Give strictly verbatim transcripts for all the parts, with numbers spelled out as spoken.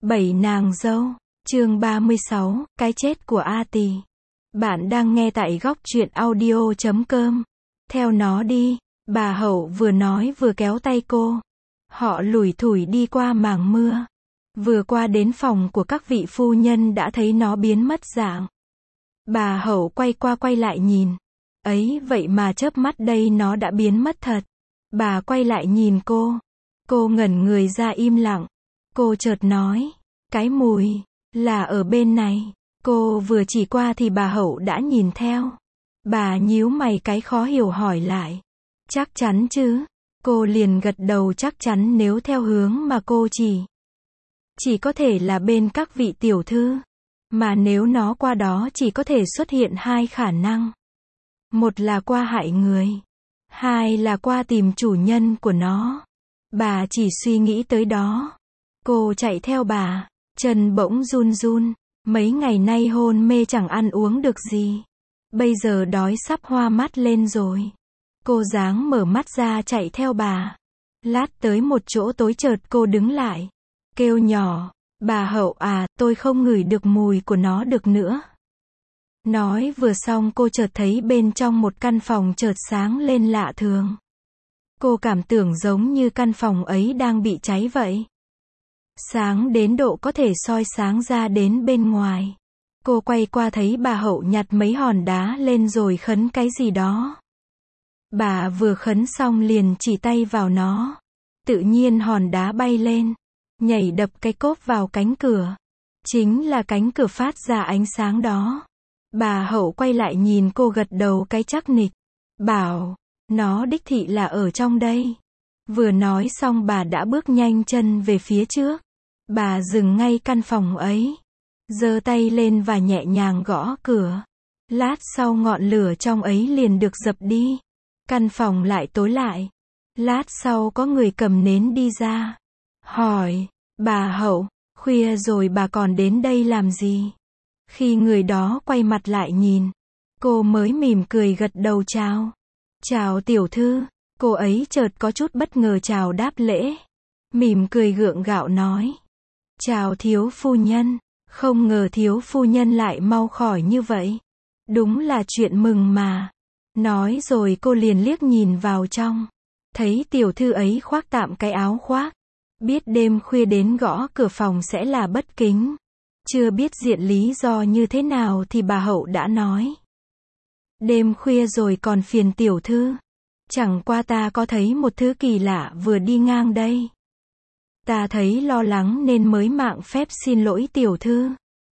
Bảy nàng dâu, chương ba mươi sáu, cái chết của A Tỳ. Bạn đang nghe tại góc truyện audio chấm com. Theo nó đi, bà Hậu vừa nói vừa kéo tay cô. Họ lủi thủi đi qua màng mưa. Vừa qua đến phòng của các vị phu nhân đã thấy nó biến mất dạng. Bà Hậu quay qua quay lại nhìn. Ấy vậy mà chớp mắt đây nó đã biến mất thật. Bà quay lại nhìn cô. Cô ngẩn người ra im lặng. Cô chợt nói, cái mùi, là ở bên này. Cô vừa chỉ qua thì bà Hậu đã nhìn theo. Bà nhíu mày cái khó hiểu hỏi lại. Chắc chắn chứ? Cô liền gật đầu chắc chắn nếu theo hướng mà cô chỉ. Chỉ có thể là bên các vị tiểu thư. Mà nếu nó qua đó chỉ có thể xuất hiện hai khả năng. Một là qua hại người. Hai là qua tìm chủ nhân của nó. Bà chỉ suy nghĩ tới đó. Cô chạy theo bà, chân bỗng run run, mấy ngày nay hôn mê chẳng ăn uống được gì. Bây giờ đói sắp hoa mắt lên rồi. Cô dáng mở mắt ra chạy theo bà. Lát tới một chỗ tối chợt cô đứng lại. Kêu nhỏ, bà Hậu à, tôi không ngửi được mùi của nó được nữa. Nói vừa xong cô chợt thấy bên trong một căn phòng chợt sáng lên lạ thường. Cô cảm tưởng giống như căn phòng ấy đang bị cháy vậy. Sáng đến độ có thể soi sáng ra đến bên ngoài. Cô quay qua thấy bà Hậu nhặt mấy hòn đá lên rồi khấn cái gì đó. Bà vừa khấn xong liền chỉ tay vào nó. Tự nhiên hòn đá bay lên, nhảy đập cái cốp vào cánh cửa. Chính là cánh cửa phát ra ánh sáng đó. Bà Hậu quay lại nhìn cô gật đầu cái chắc nịch. Bảo, nó đích thị là ở trong đây. Vừa nói xong bà đã bước nhanh chân về phía trước. Bà dừng ngay căn phòng ấy. Giơ tay lên và nhẹ nhàng gõ cửa. Lát sau ngọn lửa trong ấy liền được dập đi. Căn phòng lại tối lại. Lát sau có người cầm nến đi ra. Hỏi, bà Hậu, khuya rồi bà còn đến đây làm gì? Khi người đó quay mặt lại nhìn, cô mới mỉm cười gật đầu chào. Chào tiểu thư. Cô ấy chợt có chút bất ngờ chào đáp lễ. Mỉm cười gượng gạo nói. Chào thiếu phu nhân. Không ngờ thiếu phu nhân lại mau khỏi như vậy. Đúng là chuyện mừng mà. Nói rồi cô liền liếc nhìn vào trong. Thấy tiểu thư ấy khoác tạm cái áo khoác. Biết đêm khuya đến gõ cửa phòng sẽ là bất kính. Chưa biết diện lý do như thế nào thì bà Hậu đã nói. Đêm khuya rồi còn phiền tiểu thư. Chẳng qua ta có thấy một thứ kỳ lạ vừa đi ngang đây. Ta thấy lo lắng nên mới mạng phép xin lỗi tiểu thư.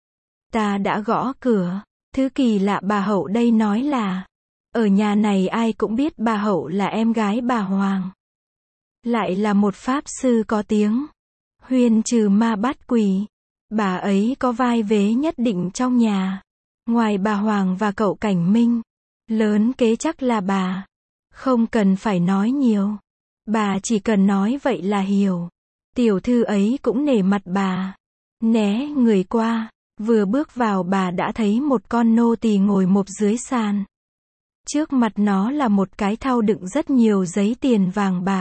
Ta đã gõ cửa. Thứ kỳ lạ bà Hậu đây nói là, ở nhà này ai cũng biết bà Hậu là em gái bà Hoàng. Lại là một pháp sư có tiếng. Huyên trừ ma bắt quỷ. Bà ấy có vai vế nhất định trong nhà. Ngoài bà Hoàng và cậu Cảnh Minh, lớn kế chắc là bà. Không cần phải nói nhiều. Bà chỉ cần nói vậy là hiểu. Tiểu thư ấy cũng nể mặt bà. Né người qua. Vừa bước vào bà đã thấy một con nô tỳ ngồi mộp dưới sàn. Trước mặt nó là một cái thau đựng rất nhiều giấy tiền vàng bạc.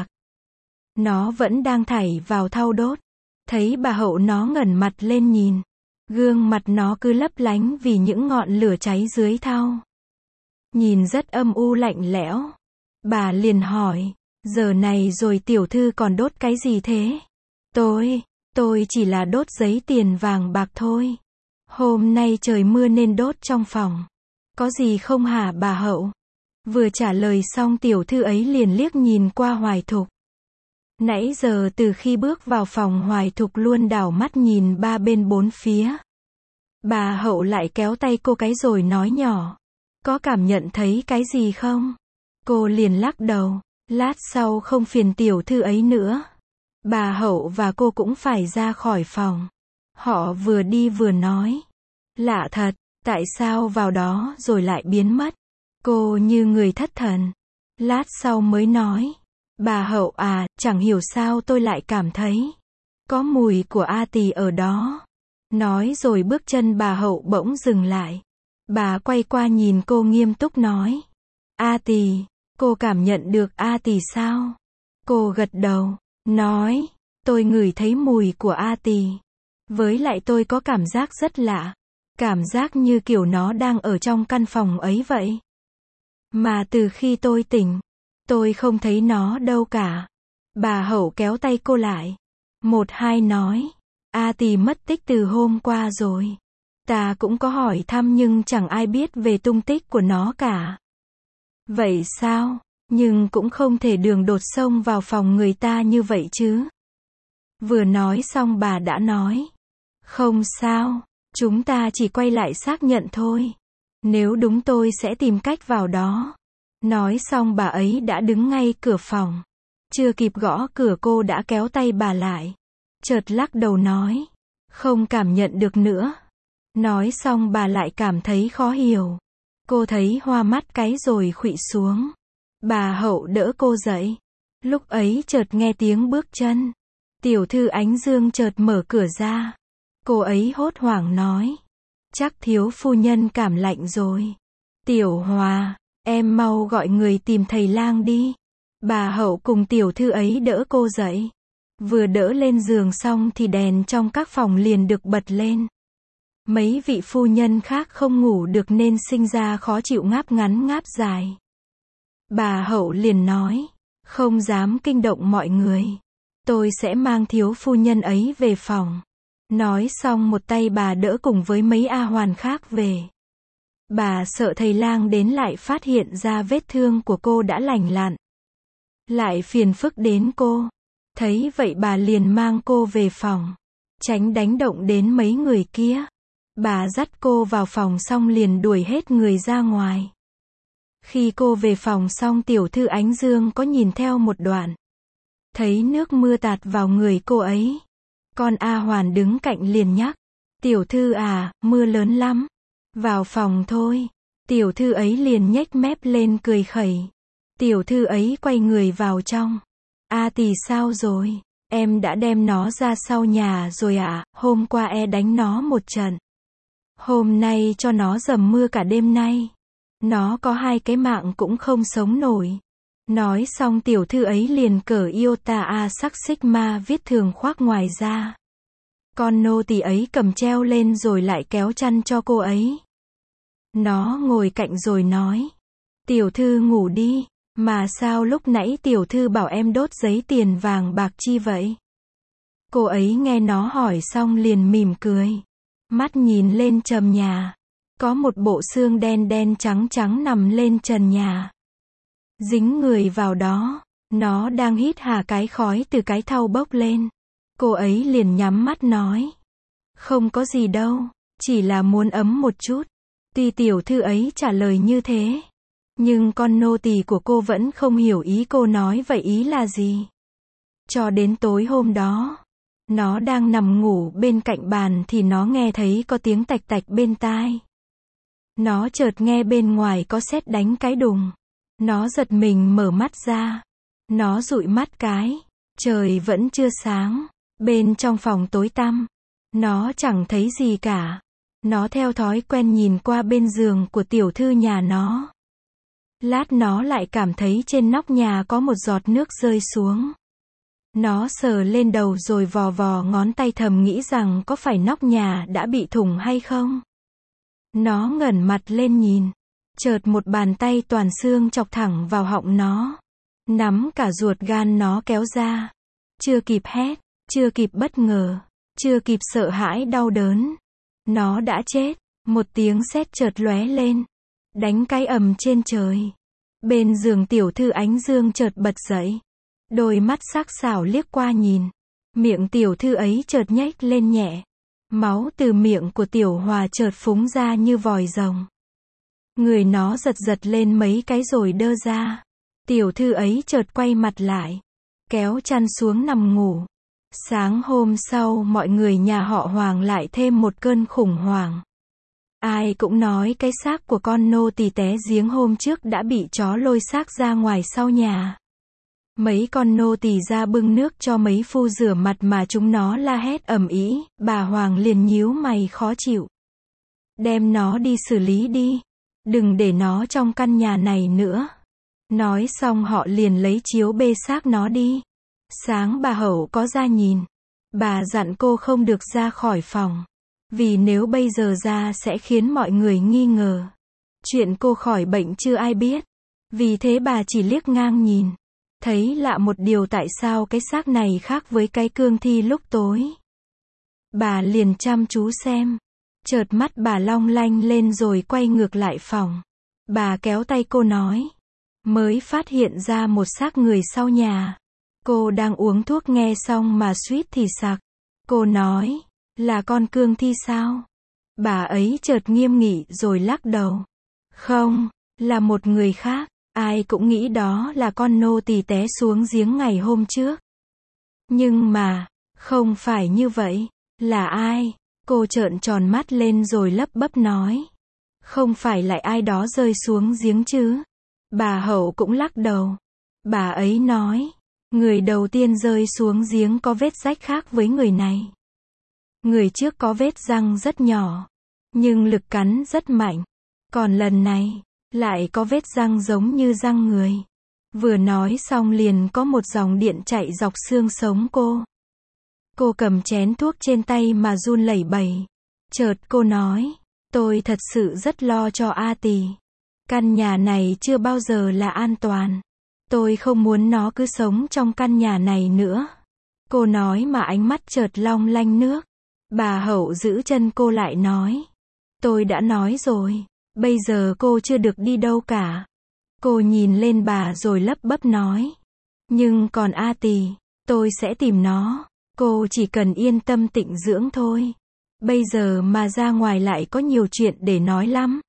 Nó vẫn đang thảy vào thau đốt. Thấy bà Hậu nó ngẩng mặt lên nhìn. Gương mặt nó cứ lấp lánh vì những ngọn lửa cháy dưới thau. Nhìn rất âm u lạnh lẽo. Bà liền hỏi, giờ này rồi tiểu thư còn đốt cái gì thế? Tôi, tôi chỉ là đốt giấy tiền vàng bạc thôi. Hôm nay trời mưa nên đốt trong phòng. Có gì không hả bà Hậu? Vừa trả lời xong tiểu thư ấy liền liếc nhìn qua Hoài Thục. Nãy giờ từ khi bước vào phòng Hoài Thục luôn đảo mắt nhìn ba bên bốn phía. Bà Hậu lại kéo tay cô cái rồi nói nhỏ. Có cảm nhận thấy cái gì không? Cô liền lắc đầu. Lát sau không phiền tiểu thư ấy nữa. Bà Hậu và cô cũng phải ra khỏi phòng. Họ vừa đi vừa nói. Lạ thật, tại sao vào đó rồi lại biến mất? Cô như người thất thần. Lát sau mới nói. Bà Hậu à, chẳng hiểu sao tôi lại cảm thấy có mùi của A Tỳ ở đó. Nói rồi bước chân bà Hậu bỗng dừng lại. Bà quay qua nhìn cô nghiêm túc nói. A Tỳ, cô cảm nhận được A Tỳ sao? Cô gật đầu, nói, tôi ngửi thấy mùi của A Tỳ. Với lại tôi có cảm giác rất lạ. Cảm giác như kiểu nó đang ở trong căn phòng ấy vậy. Mà từ khi tôi tỉnh, tôi không thấy nó đâu cả. Bà Hậu kéo tay cô lại. Một hai nói. A Tì mất tích từ hôm qua rồi. Ta cũng có hỏi thăm nhưng chẳng ai biết về tung tích của nó cả. Vậy sao? Nhưng cũng không thể đường đột xông vào phòng người ta như vậy chứ. Vừa nói xong bà đã nói. Không sao, chúng ta chỉ quay lại xác nhận thôi. Nếu đúng tôi sẽ tìm cách vào đó. Nói xong bà ấy đã đứng ngay cửa phòng. Chưa kịp gõ cửa cô đã kéo tay bà lại. Chợt lắc đầu nói. Không cảm nhận được nữa. Nói xong bà lại cảm thấy khó hiểu. Cô thấy hoa mắt cái rồi khuỵu xuống. Bà Hậu đỡ cô dậy. Lúc ấy chợt nghe tiếng bước chân. Tiểu thư Ánh Dương chợt mở cửa ra. Cô ấy hốt hoảng nói. Chắc thiếu phu nhân cảm lạnh rồi. Tiểu Hòa, em mau gọi người tìm thầy lang đi. Bà Hậu cùng tiểu thư ấy đỡ cô dậy. Vừa đỡ lên giường xong thì đèn trong các phòng liền được bật lên. Mấy vị phu nhân khác không ngủ được nên sinh ra khó chịu ngáp ngắn ngáp dài. Bà Hậu liền nói. Không dám kinh động mọi người. Tôi sẽ mang thiếu phu nhân ấy về phòng. Nói xong một tay bà đỡ cùng với mấy A hoàn khác về. Bà sợ thầy lang đến lại phát hiện ra vết thương của cô đã lành lặn. Lại phiền phức đến cô. Thấy vậy bà liền mang cô về phòng. Tránh đánh động đến mấy người kia. Bà dắt cô vào phòng xong liền đuổi hết người ra ngoài. Khi cô về phòng xong tiểu thư Ánh Dương có nhìn theo một đoạn. Thấy nước mưa tạt vào người cô ấy. Con A Hoàn đứng cạnh liền nhắc. Tiểu thư à, mưa lớn lắm. Vào phòng thôi. Tiểu thư ấy liền nhếch mép lên cười khẩy. Tiểu thư ấy quay người vào trong. A Tì sao rồi? Em đã đem nó ra sau nhà rồi ạ, à? Hôm qua e đánh nó một trận. Hôm nay cho nó dầm mưa cả đêm nay. Nó có hai cái mạng cũng không sống nổi. Nói xong tiểu thư ấy liền cởi iota a sắc sigma viết thường khoác ngoài ra. Con nô tỳ ấy cầm treo lên rồi lại kéo chăn cho cô ấy. Nó ngồi cạnh rồi nói. Tiểu thư ngủ đi. Mà sao lúc nãy tiểu thư bảo em đốt giấy tiền vàng bạc chi vậy? Cô ấy nghe nó hỏi xong liền mỉm cười. Mắt nhìn lên trần nhà. Có một bộ xương đen đen trắng trắng nằm lên trần nhà. Dính người vào đó. Nó đang hít hà cái khói từ cái thau bốc lên. Cô ấy liền nhắm mắt nói. Không có gì đâu. Chỉ là muốn ấm một chút. Tuy tiểu thư ấy trả lời như thế. Nhưng con nô tỳ của cô vẫn không hiểu ý cô nói vậy ý là gì. Cho đến tối hôm đó. Nó đang nằm ngủ bên cạnh bàn thì nó nghe thấy có tiếng tạch tạch bên tai. Nó chợt nghe bên ngoài có sét đánh cái đùng. Nó giật mình mở mắt ra. Nó dụi mắt cái. Trời vẫn chưa sáng. Bên trong phòng tối tăm. Nó chẳng thấy gì cả. Nó theo thói quen nhìn qua bên giường của tiểu thư nhà nó. Lát nó lại cảm thấy trên nóc nhà có một giọt nước rơi xuống. Nó sờ lên đầu rồi vò vò ngón tay thầm nghĩ rằng có phải nóc nhà đã bị thủng hay không. Nó ngẩng mặt lên nhìn. Chợt một bàn tay toàn xương chọc thẳng vào họng nó. Nắm cả ruột gan nó kéo ra. Chưa kịp hét, chưa kịp bất ngờ, chưa kịp sợ hãi đau đớn. Nó đã chết. Một tiếng sét chợt lóe lên. Đánh cái ầm trên trời. Bên giường tiểu thư Ánh Dương chợt bật dậy. Đôi mắt sắc sảo liếc qua nhìn. Miệng tiểu thư ấy chợt nhếch lên nhẹ. Máu từ miệng của tiểu Hòa chợt phúng ra như vòi rồng. Người nó giật giật lên mấy cái rồi đơ ra. Tiểu thư ấy chợt quay mặt lại. Kéo chăn xuống nằm ngủ. Sáng hôm sau mọi người nhà họ Hoàng lại thêm một cơn khủng hoảng. Ai cũng nói cái xác của con nô tỳ té giếng hôm trước đã bị chó lôi xác ra ngoài sau nhà. Mấy con nô tỳ ra bưng nước cho mấy phu rửa mặt mà chúng nó la hét ầm ĩ, bà Hoàng liền nhíu mày khó chịu. Đem nó đi xử lý đi. Đừng để nó trong căn nhà này nữa. Nói xong họ liền lấy chiếu bê xác nó đi. Sáng bà Hậu có ra nhìn. Bà dặn cô không được ra khỏi phòng. Vì nếu bây giờ ra sẽ khiến mọi người nghi ngờ. Chuyện cô khỏi bệnh chưa ai biết. Vì thế bà chỉ liếc ngang nhìn. Thấy lạ một điều tại sao cái xác này khác với cái cương thi lúc tối. Bà liền chăm chú xem. Chợt mắt bà long lanh lên rồi quay ngược lại phòng. Bà kéo tay cô nói. Mới phát hiện ra một xác người sau nhà. Cô đang uống thuốc nghe xong mà suýt thì sặc. Cô nói. Là con cương thi sao? Bà ấy chợt nghiêm nghị rồi lắc đầu. Không, là một người khác. Ai cũng nghĩ đó là con nô tỳ té xuống giếng ngày hôm trước. Nhưng mà, không phải như vậy. Là ai? Cô trợn tròn mắt lên rồi lắp bắp nói. Không phải lại ai đó rơi xuống giếng chứ? Bà Hậu cũng lắc đầu. Bà ấy nói. Người đầu tiên rơi xuống giếng có vết rách khác với người này. Người trước có vết răng rất nhỏ. Nhưng lực cắn rất mạnh. Còn lần này, lại có vết răng giống như răng người. Vừa nói xong liền có một dòng điện chạy dọc xương sống cô. Cô cầm chén thuốc trên tay mà run lẩy bẩy. Chợt cô nói, tôi thật sự rất lo cho A Tì. Căn nhà này chưa bao giờ là an toàn. Tôi không muốn nó cứ sống trong căn nhà này nữa. Cô nói mà ánh mắt chợt long lanh nước. Bà Hậu giữ chân cô lại nói. Tôi đã nói rồi, bây giờ cô chưa được đi đâu cả. Cô nhìn lên bà rồi lắp bắp nói. Nhưng còn A Tì, tôi sẽ tìm nó. Cô chỉ cần yên tâm tịnh dưỡng thôi. Bây giờ mà ra ngoài lại có nhiều chuyện để nói lắm.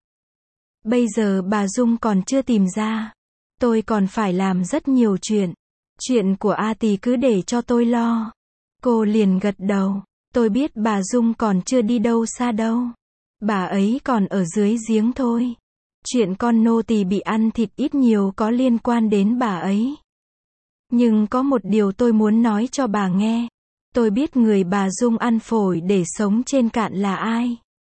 Bây giờ bà Dung còn chưa tìm ra. Tôi còn phải làm rất nhiều chuyện. Chuyện của A Tì cứ để cho tôi lo. Cô liền gật đầu. Tôi biết bà Dung còn chưa đi đâu xa đâu. Bà ấy còn ở dưới giếng thôi. Chuyện con nô tỳ bị ăn thịt ít nhiều có liên quan đến bà ấy. Nhưng có một điều tôi muốn nói cho bà nghe. Tôi biết người bà Dung ăn phổi để sống trên cạn là ai.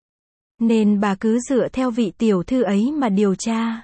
Nên bà cứ dựa theo vị tiểu thư ấy mà điều tra.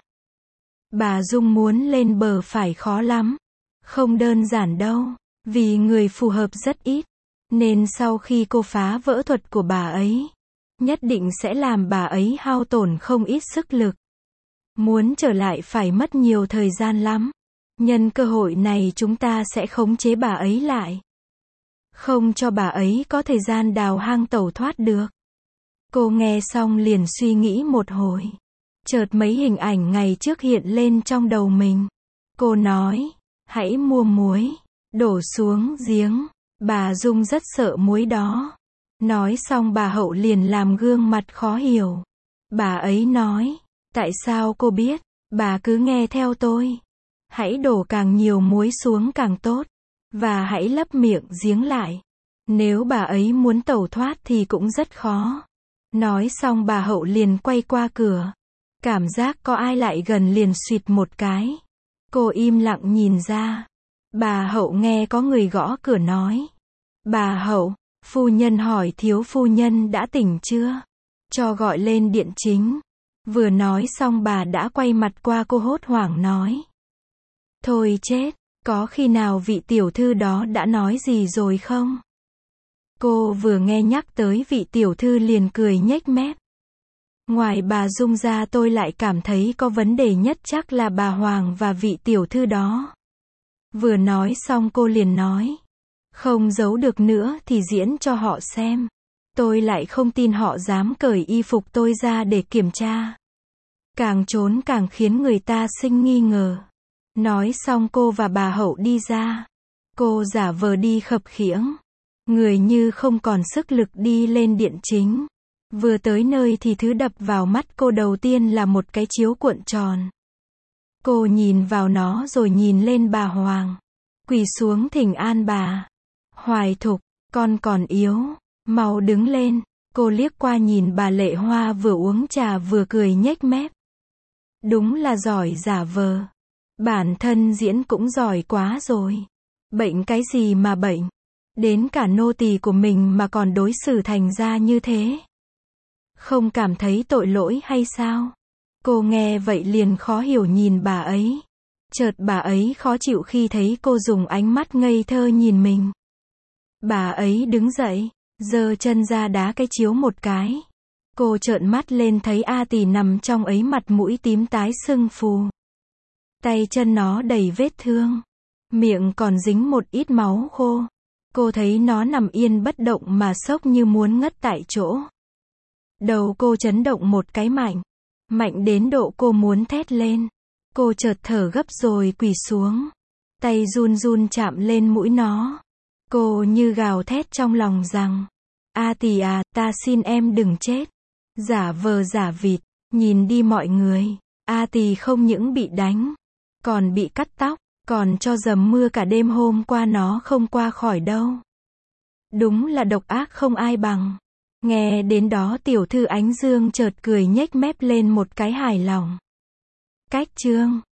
Bà Dung muốn lên bờ phải khó lắm. Không đơn giản đâu. Vì người phù hợp rất ít. Nên sau khi cô phá vỡ thuật của bà ấy, nhất định sẽ làm bà ấy hao tổn không ít sức lực. Muốn trở lại phải mất nhiều thời gian lắm. Nhân cơ hội này chúng ta sẽ khống chế bà ấy lại. Không cho bà ấy có thời gian đào hang tẩu thoát được. Cô nghe xong liền suy nghĩ một hồi. Chợt mấy hình ảnh ngày trước hiện lên trong đầu mình. Cô nói, hãy mua muối, đổ xuống giếng. Bà Dung rất sợ muối đó. Nói xong bà Hậu liền làm gương mặt khó hiểu. Bà ấy nói, tại sao cô biết? Bà cứ nghe theo tôi. Hãy đổ càng nhiều muối xuống càng tốt. Và hãy lấp miệng giếng lại. Nếu bà ấy muốn tẩu thoát thì cũng rất khó. Nói xong bà Hậu liền quay qua cửa. Cảm giác có ai lại gần liền suýt một cái. Cô im lặng nhìn ra. Bà Hậu nghe có người gõ cửa nói. Bà Hậu, phu nhân hỏi thiếu phu nhân đã tỉnh chưa? Cho gọi lên điện chính. Vừa nói xong bà đã quay mặt qua cô hốt hoảng nói. Thôi chết, có khi nào vị tiểu thư đó đã nói gì rồi không? Cô vừa nghe nhắc tới vị tiểu thư liền cười nhếch mép. Ngoài bà Dung ra tôi lại cảm thấy có vấn đề nhất chắc là bà Hoàng và vị tiểu thư đó. Vừa nói xong cô liền nói. Không giấu được nữa thì diễn cho họ xem. Tôi lại không tin họ dám cởi y phục tôi ra để kiểm tra. Càng trốn càng khiến người ta sinh nghi ngờ. Nói xong cô và bà Hậu đi ra. Cô giả vờ đi khập khiễng. Người như không còn sức lực đi lên điện chính. Vừa tới nơi thì thứ đập vào mắt cô đầu tiên là một cái chiếu cuộn tròn. Cô nhìn vào nó rồi nhìn lên bà Hoàng. Quỳ xuống thỉnh an bà. Hoài Thục, con còn yếu. Mau đứng lên. Cô liếc qua nhìn bà Lệ Hoa vừa uống trà vừa cười nhếch mép. Đúng là giỏi giả vờ. Bản thân diễn cũng giỏi quá rồi. Bệnh cái gì mà bệnh. Đến cả nô tỳ của mình mà còn đối xử thành ra như thế. Không cảm thấy tội lỗi hay sao? Cô nghe vậy liền khó hiểu nhìn bà ấy. Chợt bà ấy khó chịu khi thấy cô dùng ánh mắt ngây thơ nhìn mình. Bà ấy đứng dậy, giơ chân ra đá cái chiếu một cái. Cô trợn mắt lên thấy A Tì nằm trong ấy, mặt mũi tím tái sưng phù. Tay chân nó đầy vết thương, miệng còn dính một ít máu khô. Cô thấy nó nằm yên bất động mà sốc như muốn ngất tại chỗ. Đầu cô chấn động một cái mạnh, mạnh đến độ cô muốn thét lên. Cô chợt thở gấp rồi quỳ xuống, tay run run chạm lên mũi nó. Cô như gào thét trong lòng rằng, A Tì à, ta xin em đừng chết. Giả vờ giả vịt, nhìn đi mọi người, A Tì không những bị đánh, còn bị cắt tóc, còn cho dầm mưa cả đêm hôm qua nó không qua khỏi đâu. Đúng là độc ác không ai bằng. Nghe đến đó tiểu thư Ánh Dương chợt cười nhếch mép lên một cái hài lòng. Cách chương